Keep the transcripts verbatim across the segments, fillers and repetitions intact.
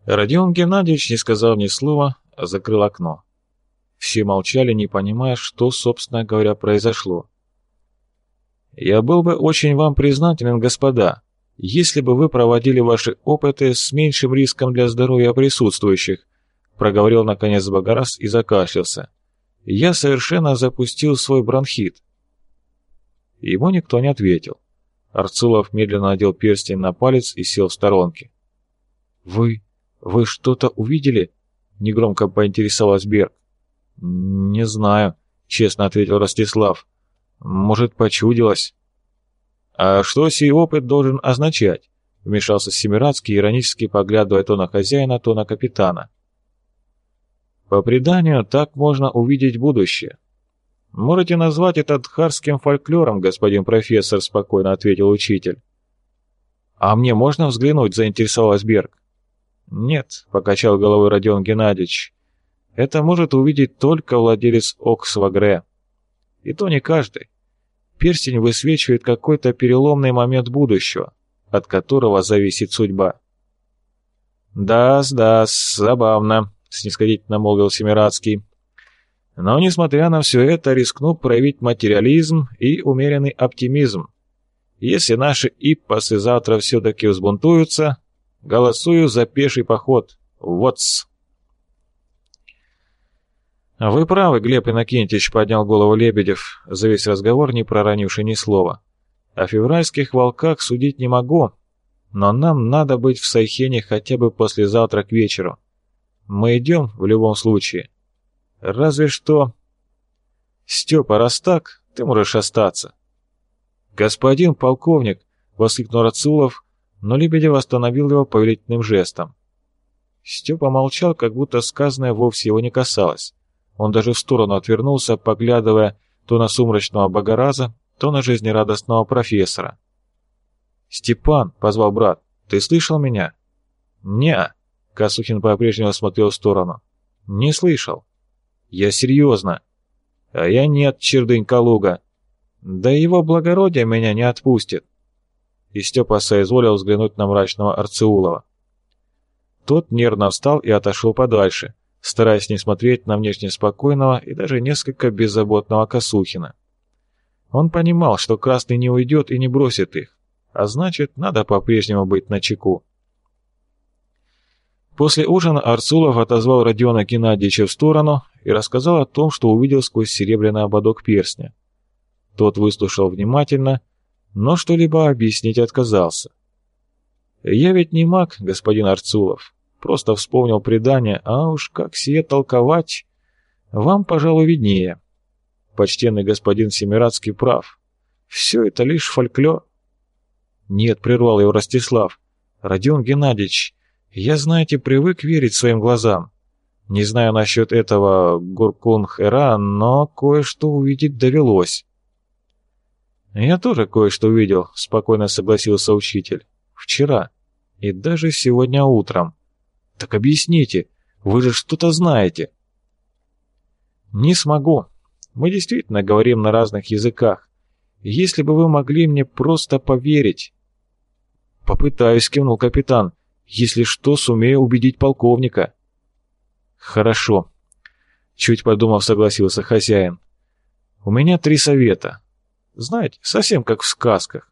Родион Геннадьевич не сказал ни слова, а закрыл окно. Все молчали, не понимая, что, собственно говоря, произошло. «Я был бы очень вам признателен, господа, если бы вы проводили ваши опыты с меньшим риском для здоровья присутствующих», проговорил наконец Багарас и закашлялся. «Я совершенно запустил свой бронхит». Ему никто не ответил. Арцулов медленно надел перстень на палец и сел в сторонке. «Вы... вы что-то увидели?» — негромко поинтересовалась Берг. «Не знаю», — честно ответил Ростислав. «Может, почудилось». «А что сей опыт должен означать?» — вмешался Семирадский, иронически поглядывая то на хозяина, то на капитана. «По преданию, так можно увидеть будущее. Можете назвать это дхарским фольклором, господин профессор», — спокойно ответил учитель. «А мне можно взглянуть?» — заинтересовалась Берг. «Нет», — покачал головой Родион Геннадьевич. «Это может увидеть только владелец Оксвагре. И то не каждый. Перстень высвечивает какой-то переломный момент будущего, от которого зависит судьба». «Да-с, да-с, забавно», — снисходительно молвил Семирадский. «Но, несмотря на все это, рискну проявить материализм и умеренный оптимизм. Если наши иппосы завтра все-таки взбунтуются, голосую за пеший поход. Вот-с». «Вы правы, Глеб Иннокентьевич», — поднял голову Лебедев, за весь разговор не проронивший ни слова. «О февральских волках судить не могу, но нам надо быть в Сайхене хотя бы послезавтра к вечеру. Мы идем в любом случае. Разве что... Степа, раз так, ты можешь остаться». «Господин полковник», — воскликнул Рацулов, но Лебедев остановил его повелительным жестом. Степа молчал, как будто сказанное вовсе его не касалось. Он даже в сторону отвернулся, поглядывая то на сумрачного Багараза, то на жизнерадостного профессора. «Степан», — позвал брат, — «ты слышал меня?» «Не-а», — Косухин по-прежнему смотрел в сторону. «Не слышал». «Я серьезно». «А я нет, чердынь Калуга. Да его благородие меня не отпустит». И Степа соизволил взглянуть на мрачного Арцеулова. Тот нервно встал и отошел подальше, стараясь не смотреть на внешне спокойного и даже несколько беззаботного Косухина. Он понимал, что Красный не уйдет и не бросит их, а значит, надо по-прежнему быть начеку. После ужина Арцулов отозвал Родиона Геннадьевича в сторону и рассказал о том, что увидел сквозь серебряный ободок перстня. Тот выслушал внимательно, но что-либо объяснить отказался. «Я ведь не маг, господин Арцулов, просто вспомнил предание, а уж как сие толковать, вам, пожалуй, виднее. Почтенный господин Семирадский прав. Все это лишь фольклор». «Нет», — прервал его Ростислав. «Родион Геннадьевич, я, знаете, привык верить своим глазам. Не знаю насчет этого Гуркунх-Эра, но кое-что увидеть довелось». «Я тоже кое-что увидел», — спокойно согласился учитель. «Вчера. И даже сегодня утром». «Так объясните, вы же что-то знаете». «Не смогу. Мы действительно говорим на разных языках. Если бы вы могли мне просто поверить». «Попытаюсь», — кивнул капитан. «Если что, сумею убедить полковника». «Хорошо», — чуть подумав, согласился хозяин. «У меня три совета. Знаете, совсем как в сказках.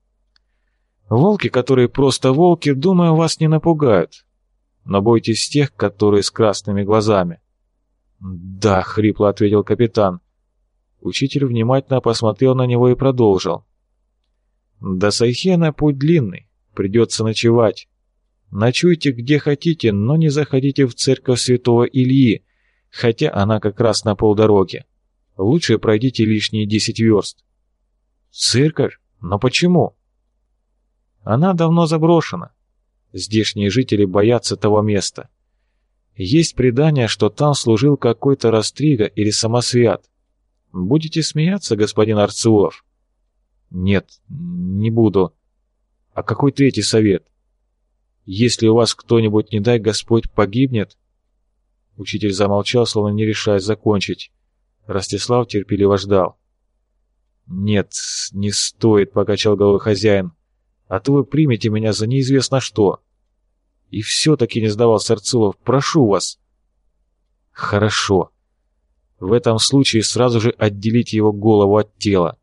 Волки, которые просто волки, думаю, вас не напугают. Но бойтесь тех, которые с красными глазами». «Да», — хрипло ответил капитан. Учитель внимательно посмотрел на него и продолжил. «До Сайхена путь длинный, придется ночевать. Ночуйте где хотите, но не заходите в церковь святого Ильи, хотя она как раз на полдороги. Лучше пройдите лишние десять верст». «Церковь? Но почему?» «Она давно заброшена. Здешние жители боятся того места. Есть предание, что там служил какой-то Растрига или Самосвят. Будете смеяться, господин Арцеулов?» «Нет, не буду. А какой третий совет? Если у вас кто-нибудь, не дай Господь, погибнет...» Учитель замолчал, словно не решаясь закончить. Ростислав терпеливо ждал. «Нет, не стоит», — покачал головой хозяин. «А то вы примете меня за неизвестно что». И все-таки не сдавался Арцулов. Прошу вас. Хорошо. В этом случае сразу же отделите его голову от тела.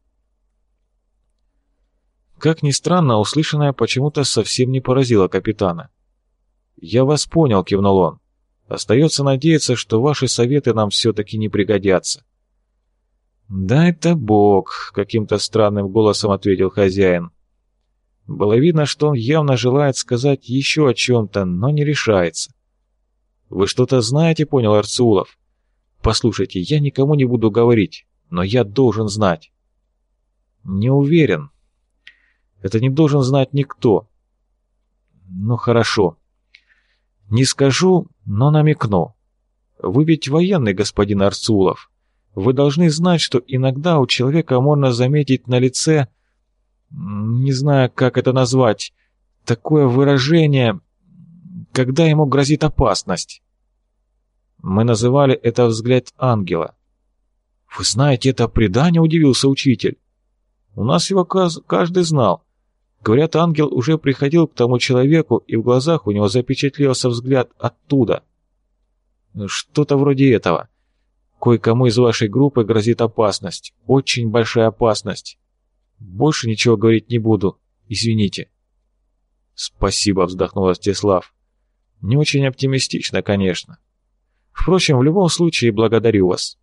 Как ни странно, услышанное почему-то совсем не поразило капитана. «Я вас понял», — кивнул он. «Остается надеяться, что ваши советы нам все-таки не пригодятся». «Дай-то Бог», — каким-то странным голосом ответил хозяин. Было видно, что он явно желает сказать еще о чем-то, но не решается. «Вы что-то знаете?» — понял Арцулов. «Послушайте, я никому не буду говорить, но я должен знать». «Не уверен. Это не должен знать никто». «Ну хорошо. Не скажу, но намекну. Вы ведь военный, господин Арцулов. Вы должны знать, что иногда у человека можно заметить на лице, не знаю, как это назвать, такое выражение, когда ему грозит опасность. Мы называли это взгляд ангела». «Вы знаете это предание?» — удивился учитель. «У нас его каждый знал. Говорят, ангел уже приходил к тому человеку, и в глазах у него запечатлелся взгляд оттуда. Что-то вроде этого. Кое-кому из вашей группы грозит опасность, очень большая опасность. Больше ничего говорить не буду, извините». «Спасибо», — вздохнул Ростислав. «Не очень оптимистично, конечно. Впрочем, в любом случае благодарю вас».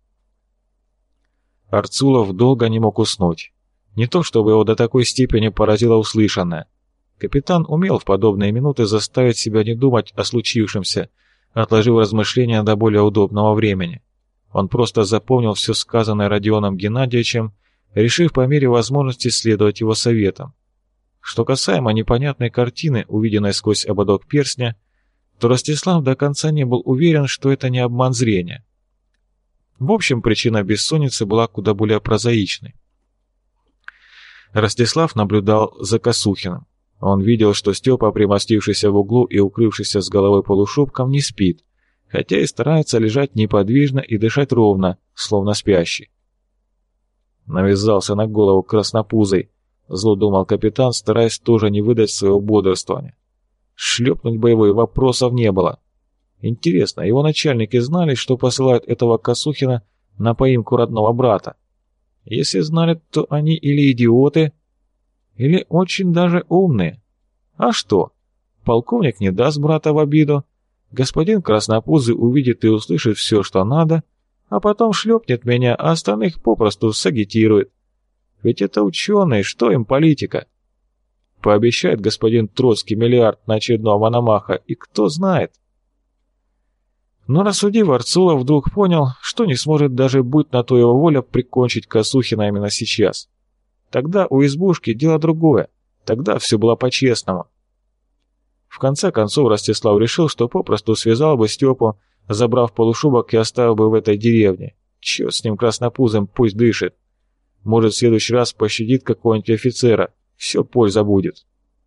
Арцулов долго не мог уснуть. Не то чтобы его до такой степени поразило услышанное. Капитан умел в подобные минуты заставить себя не думать о случившемся, отложив размышления до более удобного времени. Он просто запомнил все сказанное Родионом Геннадьевичем, решив по мере возможности следовать его советам. Что касаемо непонятной картины, увиденной сквозь ободок перстня, то Ростислав до конца не был уверен, что это не обман зрения. В общем, причина бессонницы была куда более прозаичной. Ростислав наблюдал за Косухиным. Он видел, что Степа, примостившийся в углу и укрывшийся с головой полушубком, не спит, хотя и старается лежать неподвижно и дышать ровно, словно спящий. Навязался на голову краснопузой, зло думал капитан, стараясь тоже не выдать своего бодрствования. Шлепнуть боевой вопросов не было. Интересно, его начальники знали, что посылают этого Косухина на поимку родного брата? Если знали, то они или идиоты, или очень даже умные. А что? Полковник не даст брата в обиду, господин Краснопузый увидит и услышит все, что надо, а потом шлепнет меня, а остальных попросту сагитирует. Ведь это ученые, что им политика? Пообещает господин Троцкий миллиард на очередного Мономаха, и кто знает. Но рассудив, Арцулов вдруг понял, что не сможет даже, будь на то его воля, прикончить Косухина именно сейчас. Тогда у избушки дело другое, тогда все было по-честному. В конце концов Ростислав решил, что попросту связал бы Степу, забрав полушубок и оставил бы в этой деревне. Черт с ним краснопузым, пусть дышит. Может, в следующий раз пощадит какого-нибудь офицера, все польза будет.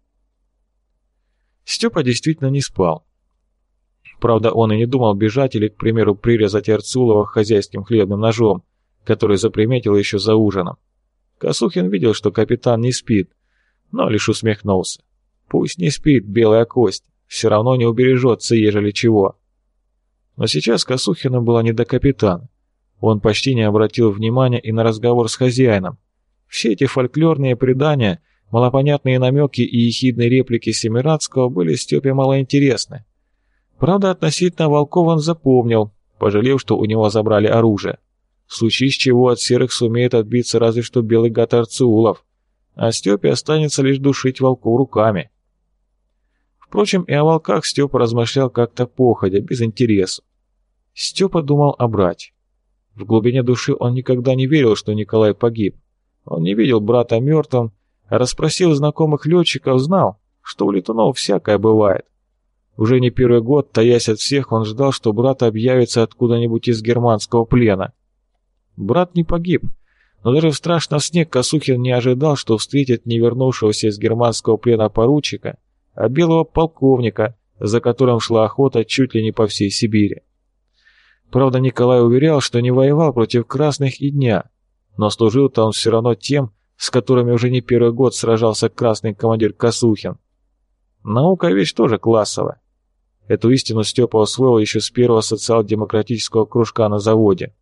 Степа действительно не спал. Правда, он и не думал бежать или, к примеру, прирезать Арцулова хозяйским хлебным ножом, который заприметил еще за ужином. Косухин видел, что капитан не спит, но лишь усмехнулся. Пусть не спит, белая кость, все равно не убережется, ежели чего. Но сейчас Косухину было не до капитана. Он почти не обратил внимания и на разговор с хозяином. Все эти фольклорные предания, малопонятные намеки и ехидные реплики Семирадского были Степе малоинтересны. Правда, относительно волков он запомнил, пожалев, что у него забрали оружие. В случае с чего от серых сумеет отбиться разве что белый гад Арцулов, а Степе останется лишь душить волков руками. Впрочем, и о волках Степа размышлял как-то походя, без интереса. Степа думал о брате. В глубине души он никогда не верил, что Николай погиб. Он не видел брата мертвым, а расспросив знакомых летчиков, знал, что у летунов всякое бывает. Уже не первый год, таясь от всех, он ждал, что брат объявится откуда-нибудь из германского плена. Брат не погиб, но даже в страшном сне Косухин не ожидал, что встретит не вернувшегося из германского плена поручика, а белого полковника, за которым шла охота чуть ли не по всей Сибири. Правда, Николай уверял, что не воевал против красных и дня, но служил-то он все равно тем, с которыми уже не первый год сражался красный командир Косухин. Наука вещь тоже классовая. Эту истину Степа усвоил еще с первого социал-демократического кружка на заводе.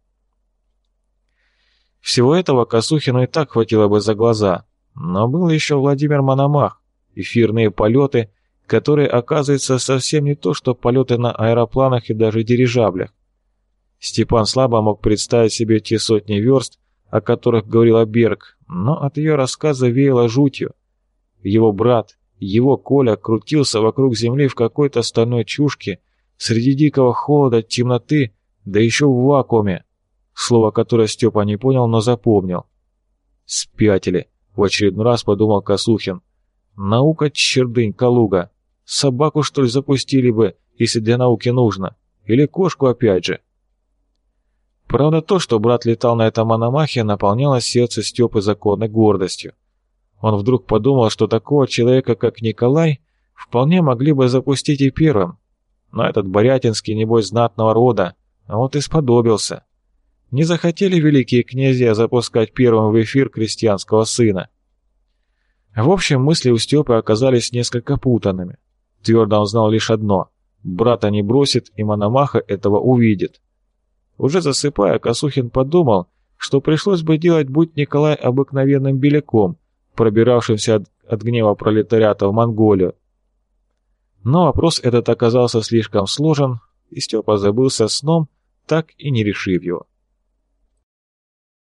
Всего этого Косухину и так хватило бы за глаза, но был еще Владимир Мономах, эфирные полеты, которые, оказывается, совсем не то, что полеты на аэропланах и даже дирижаблях. Степан слабо мог представить себе те сотни верст, о которых говорила Берг, но от ее рассказа веяло жутью. Его брат, его Коля, крутился вокруг земли в какой-то стальной чушке, среди дикого холода, темноты, да еще в вакууме. Слово, которое Степа не понял, но запомнил. «Спятили», — в очередной раз подумал Косухин. «Наука, чердынь, Калуга. Собаку, что ли, запустили бы, если для науки нужно? Или кошку опять же?» Правда, то, что брат летал на этом мономахе, наполняло сердце Степы законной гордостью. Он вдруг подумал, что такого человека, как Николай, вполне могли бы запустить и первым. Но этот Борятинский, небось, знатного рода, а вот и сподобился. Не захотели великие князья запускать первым в эфир крестьянского сына. В общем, мысли у Степы оказались несколько путанными. Твердо он знал лишь одно – брата не бросит, и Мономаха этого увидит. Уже засыпая, Косухин подумал, что пришлось бы делать, будь Николай обыкновенным беляком, пробиравшимся от, от гнева пролетариата в Монголию. Но вопрос этот оказался слишком сложен, и Степа забылся сном, так и не решив его.